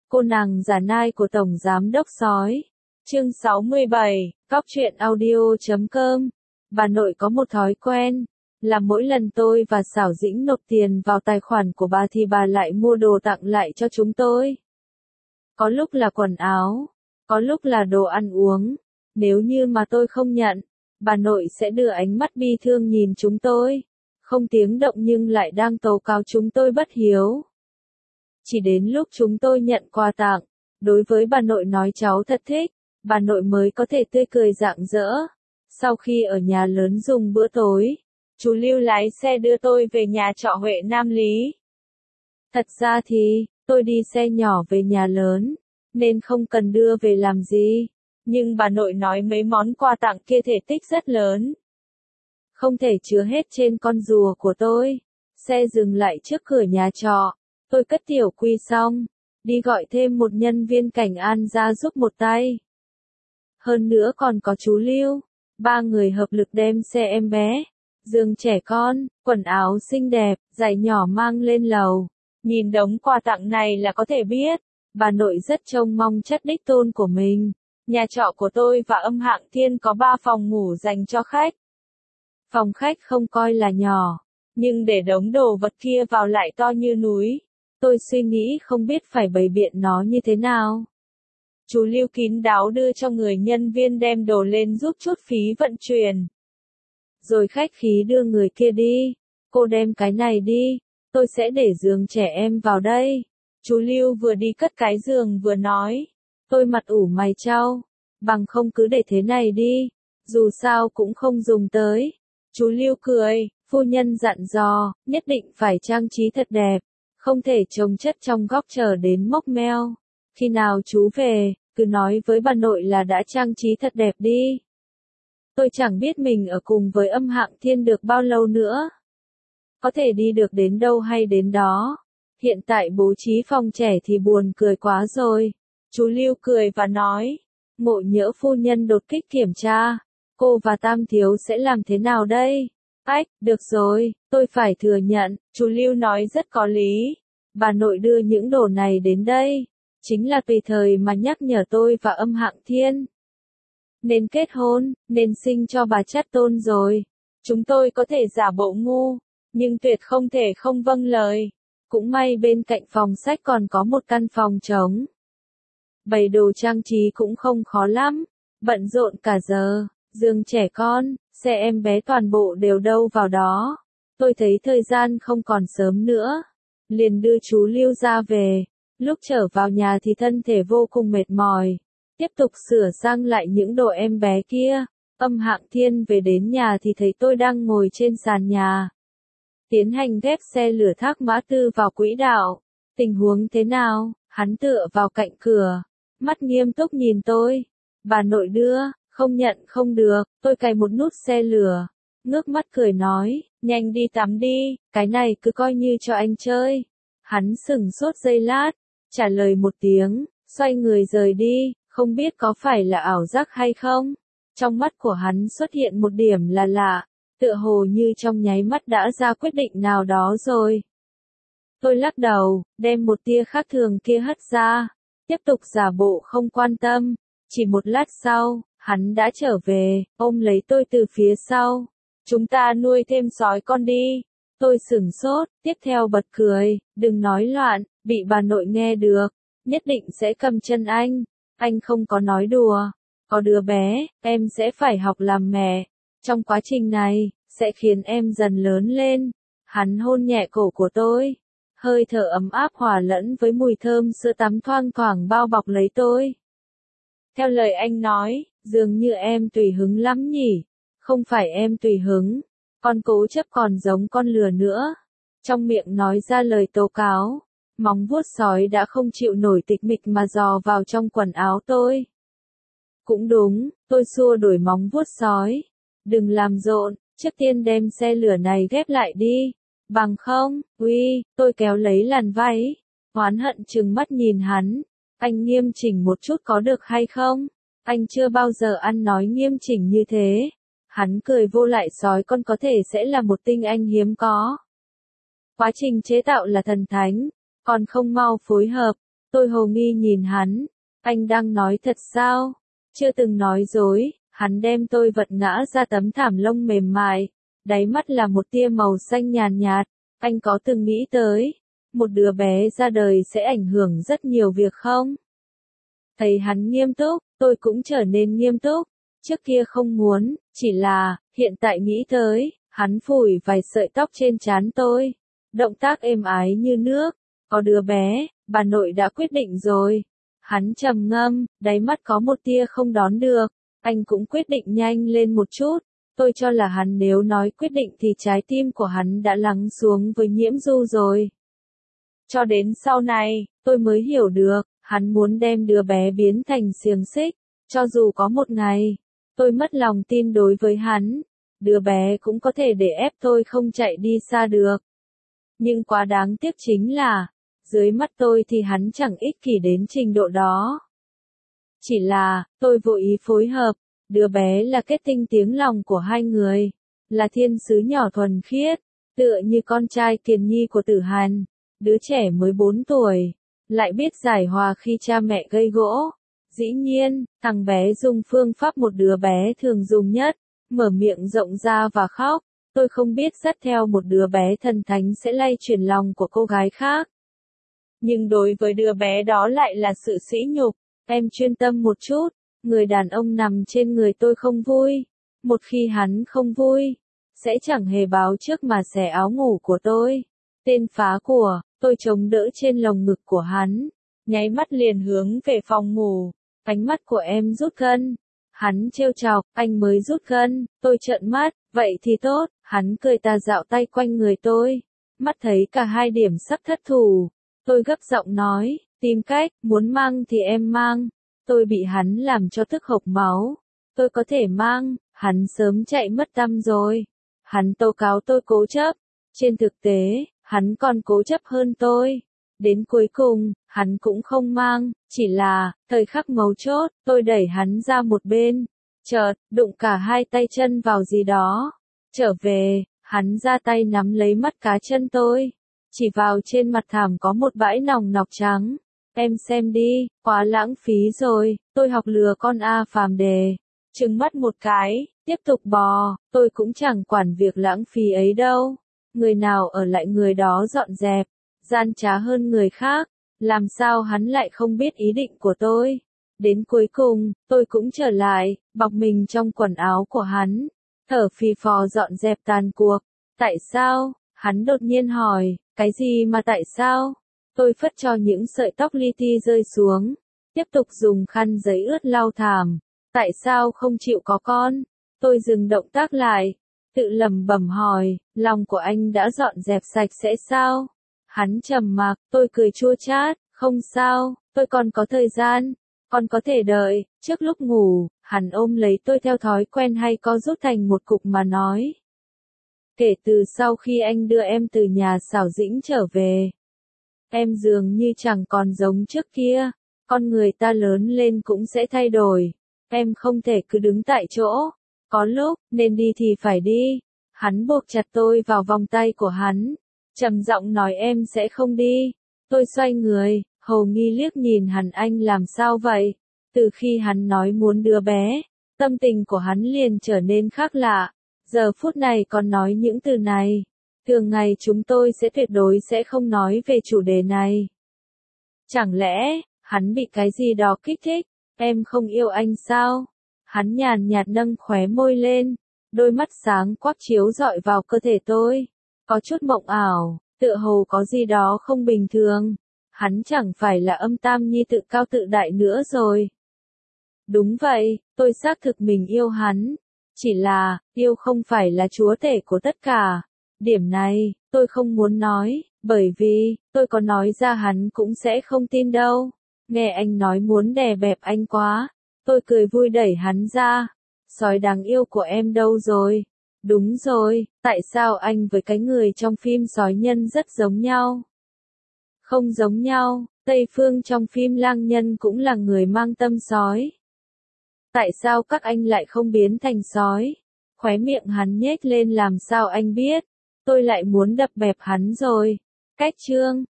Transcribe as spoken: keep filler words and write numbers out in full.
Cô nàng giả nai của Tổng Giám Đốc Sói. Chương sáu mươi bảy, Cóc truyện audio chấm com. Bà nội có một thói quen, là mỗi lần tôi và Xảo Dĩnh nộp tiền vào tài khoản của bà thì bà lại mua đồ tặng lại cho chúng tôi. Có lúc là quần áo, có lúc là đồ ăn uống. Nếu như mà tôi không nhận, bà nội sẽ đưa ánh mắt bi thương nhìn chúng tôi, không tiếng động nhưng lại đang tố cáo chúng tôi bất hiếu. Chỉ đến lúc chúng tôi nhận quà tặng, đối với bà nội nói cháu thật thích, bà nội mới có thể tươi cười rạng rỡ. Sau khi ở nhà lớn dùng bữa tối, chú Lưu lái xe đưa tôi về nhà trọ Huệ Nam Lý. Thật ra thì, tôi đi xe nhỏ về nhà lớn, nên không cần đưa về làm gì. Nhưng bà nội nói mấy món quà tặng kia thể tích rất lớn, không thể chứa hết trên con rùa của tôi. Xe dừng lại trước cửa nhà trọ, tôi cất tiểu quy xong, đi gọi thêm một nhân viên cảnh an ra giúp một tay. Hơn nữa còn có chú Lưu, ba người hợp lực đem xe em bé, giường trẻ con, quần áo xinh đẹp, giày nhỏ mang lên lầu. Nhìn đống quà tặng này là có thể biết, bà nội rất trông mong chất đích tôn của mình. Nhà trọ của tôi và Âm Hạng Thiên có ba phòng ngủ dành cho khách. Phòng khách không coi là nhỏ, nhưng để đống đồ vật kia vào lại to như núi. Tôi suy nghĩ không biết phải bày biện nó như thế nào. Chú Lưu kín đáo đưa cho người nhân viên đem đồ lên giúp chút phí vận chuyển. Rồi khách khí đưa người kia đi. Cô đem cái này đi, tôi sẽ để giường trẻ em vào đây. Chú Lưu vừa đi cất cái giường vừa nói. Tôi mặt ủ mày chau, bằng không cứ để thế này đi, dù sao cũng không dùng tới. Chú Lưu cười, phu nhân dặn dò, nhất định phải trang trí thật đẹp, không thể trồng chất trong góc chờ đến mốc meo. Khi nào chú về, cứ nói với bà nội là đã trang trí thật đẹp đi. Tôi chẳng biết mình ở cùng với Âm Hạng Thiên được bao lâu nữa. Có thể đi được đến đâu hay đến đó. Hiện tại bố trí phòng trẻ thì buồn cười quá rồi. Chú Lưu cười và nói, ngộ nhỡ phu nhân đột kích kiểm tra, cô và Tam Thiếu sẽ làm thế nào đây? Ách, được rồi, tôi phải thừa nhận, chú Lưu nói rất có lý. Bà nội đưa những đồ này đến đây, chính là tùy thời mà nhắc nhở tôi và Âm Hạng Thiên. Nên kết hôn, nên sinh cho bà chắt tôn rồi. Chúng tôi có thể giả bộ ngu, nhưng tuyệt không thể không vâng lời. Cũng may bên cạnh phòng sách còn có một căn phòng trống. Bày đồ trang trí cũng không khó lắm, bận rộn cả giờ, giường trẻ con, xe em bé toàn bộ đều đâu vào đó. Tôi thấy thời gian không còn sớm nữa, liền đưa chú Lưu ra về. Lúc trở vào nhà thì thân thể vô cùng mệt mỏi, tiếp tục sửa sang lại những đồ em bé kia. Âm Hạng Thiên về đến nhà thì thấy tôi đang ngồi trên sàn nhà, tiến hành ghép xe lửa Thác Mã Tư vào quỹ đạo. Tình huống thế nào? Hắn tựa vào cạnh cửa, mắt nghiêm túc nhìn tôi. Bà nội đưa, không nhận không được. Tôi cài một nút xe lửa, ngước mắt cười nói, nhanh đi tắm đi, cái này cứ coi như cho anh chơi. Hắn sững sốt giây lát, trả lời một tiếng, xoay người rời đi. Không biết có phải là ảo giác hay không, trong mắt của hắn xuất hiện một điểm là lạ, tựa hồ như trong nháy mắt đã ra quyết định nào đó rồi. Tôi lắc đầu, đem một tia khác thường kia hất ra, tiếp tục giả bộ không quan tâm. Chỉ một lát sau, hắn đã trở về, ôm lấy tôi từ phía sau. Chúng ta nuôi thêm sói con đi. Tôi sửng sốt, tiếp theo bật cười, đừng nói loạn, bị bà nội nghe được, nhất định sẽ cầm chân anh. Anh không có nói đùa, có đứa bé, em sẽ phải học làm mẹ. Trong quá trình này, sẽ khiến em dần lớn lên. Hắn hôn nhẹ cổ của tôi, hơi thở ấm áp hòa lẫn với mùi thơm sữa tắm thoang thoảng bao bọc lấy tôi. Theo lời anh nói, dường như em tùy hứng lắm nhỉ. Không phải em tùy hứng, con cố chấp còn giống con lừa nữa. Trong miệng nói ra lời tố cáo, móng vuốt sói đã không chịu nổi tịch mịch mà dò vào trong quần áo tôi. Cũng đúng, tôi xua đuổi móng vuốt sói. Đừng làm rộn, trước tiên đem xe lửa này ghép lại đi. Bằng không, uy, tôi kéo lấy làn váy, oán hận trừng mắt nhìn hắn. Anh nghiêm chỉnh một chút có được hay không? Anh chưa bao giờ ăn nói nghiêm chỉnh như thế. Hắn cười vô lại, sói con có thể sẽ là một tinh anh hiếm có. Quá trình chế tạo là thần thánh, còn không mau phối hợp. Tôi hồ nghi nhìn hắn, anh đang nói thật sao? Chưa từng nói dối, hắn đem tôi vật ngã ra tấm thảm lông mềm mại, đáy mắt là một tia màu xanh nhàn nhạt, anh có từng nghĩ tới, một đứa bé ra đời sẽ ảnh hưởng rất nhiều việc không? Thấy hắn nghiêm túc, tôi cũng trở nên nghiêm túc, trước kia không muốn, chỉ là, hiện tại nghĩ tới, hắn phủi vài sợi tóc trên trán tôi, động tác êm ái như nước, có đứa bé, bà nội đã quyết định rồi. Hắn trầm ngâm, đáy mắt có một tia không đón được, anh cũng quyết định nhanh lên một chút, tôi cho là hắn nếu nói quyết định thì trái tim của hắn đã lắng xuống với Nhiễm Du rồi. Cho đến sau này, tôi mới hiểu được, hắn muốn đem đứa bé biến thành xiềng xích, cho dù có một ngày, tôi mất lòng tin đối với hắn, đứa bé cũng có thể để ép tôi không chạy đi xa được. Nhưng quá đáng tiếc chính là, dưới mắt tôi thì hắn chẳng ích kỷ đến trình độ đó. Chỉ là, tôi vô ý phối hợp, đứa bé là kết tinh tiếng lòng của hai người, là thiên sứ nhỏ thuần khiết, tựa như con trai kiền nhi của Tử Hàn, đứa trẻ mới bốn tuổi, lại biết giải hòa khi cha mẹ gây gỗ. Dĩ nhiên, thằng bé dùng phương pháp một đứa bé thường dùng nhất, mở miệng rộng ra và khóc. Tôi không biết dắt theo một đứa bé thần thánh sẽ lay chuyển lòng của cô gái khác. Nhưng đối với đứa bé đó lại là sự sỉ nhục. Em chuyên tâm một chút, người đàn ông nằm trên người tôi không vui. Một khi hắn không vui, sẽ chẳng hề báo trước mà xẻ áo ngủ của tôi. Tên phá của, tôi chống đỡ trên lồng ngực của hắn, nháy mắt liền hướng về phòng ngủ. Ánh mắt của em rút gân. Hắn trêu chọc, anh mới rút gân, tôi trợn mắt, vậy thì tốt, hắn cười tà dạo tay quanh người tôi. Mắt thấy cả hai điểm sắp thất thủ. Tôi gấp giọng nói, tìm cách, muốn mang thì em mang. Tôi bị hắn làm cho tức hộc máu. Tôi có thể mang, hắn sớm chạy mất tăm rồi. Hắn tố cáo tôi cố chấp. Trên thực tế, hắn còn cố chấp hơn tôi. Đến cuối cùng, hắn cũng không mang, chỉ là, thời khắc mấu chốt, tôi đẩy hắn ra một bên. Chợt, đụng cả hai tay chân vào gì đó. Trở về, hắn ra tay nắm lấy mắt cá chân tôi. Chỉ vào trên mặt thảm có một bãi nòng nọc trắng. Em xem đi, quá lãng phí rồi, tôi học lừa con A phàm đề. Trừng mắt một cái, tiếp tục bò, tôi cũng chẳng quản việc lãng phí ấy đâu. Người nào ở lại người đó dọn dẹp, gian trá hơn người khác, làm sao hắn lại không biết ý định của tôi. Đến cuối cùng, tôi cũng trở lại, bọc mình trong quần áo của hắn, thở phì phò dọn dẹp tàn cuộc. Tại sao? Hắn đột nhiên hỏi, cái gì mà tại sao? Tôi phất cho những sợi tóc li ti rơi xuống, tiếp tục dùng khăn giấy ướt lau thảm. Tại sao không chịu có con? Tôi dừng động tác lại, tự lẩm bẩm hỏi, lòng của anh đã dọn dẹp sạch sẽ sao? Hắn trầm mặc, tôi cười chua chát, không sao, tôi còn có thời gian, còn có thể đợi. Trước lúc ngủ, hắn ôm lấy tôi theo thói quen hay co rút thành một cục mà nói. Kể từ sau khi anh đưa em từ nhà Xảo Dĩnh trở về, em dường như chẳng còn giống trước kia, con người ta lớn lên cũng sẽ thay đổi, em không thể cứ đứng tại chỗ, có lúc, nên đi thì phải đi. Hắn buộc chặt tôi vào vòng tay của hắn, trầm giọng nói em sẽ không đi. Tôi xoay người, hồ nghi liếc nhìn hắn, anh làm sao vậy? Từ khi hắn nói muốn đứa bé, tâm tình của hắn liền trở nên khác lạ. Giờ phút này còn nói những từ này. Thường ngày chúng tôi sẽ tuyệt đối sẽ không nói về chủ đề này. Chẳng lẽ, hắn bị cái gì đó kích thích? Em không yêu anh sao? Hắn nhàn nhạt nâng khóe môi lên, đôi mắt sáng quắc chiếu rọi vào cơ thể tôi. Có chút mộng ảo, tựa hồ có gì đó không bình thường. Hắn chẳng phải là âm tam nhi tự cao tự đại nữa rồi. Đúng vậy, tôi xác thực mình yêu hắn. Chỉ là, yêu không phải là chúa tể của tất cả. Điểm này, tôi không muốn nói, bởi vì, tôi có nói ra hắn cũng sẽ không tin đâu. Nghe anh nói muốn đè bẹp anh quá. Tôi cười vui đẩy hắn ra. Sói đáng yêu của em đâu rồi? Đúng rồi, tại sao anh với cái người trong phim sói nhân rất giống nhau? Không giống nhau, Tây Phương trong phim lang nhân cũng là người mang tâm sói. Tại sao các anh lại không biến thành sói? Khóe miệng hắn nhếch lên, làm sao anh biết? Tôi lại muốn đập bẹp hắn rồi. Cách chương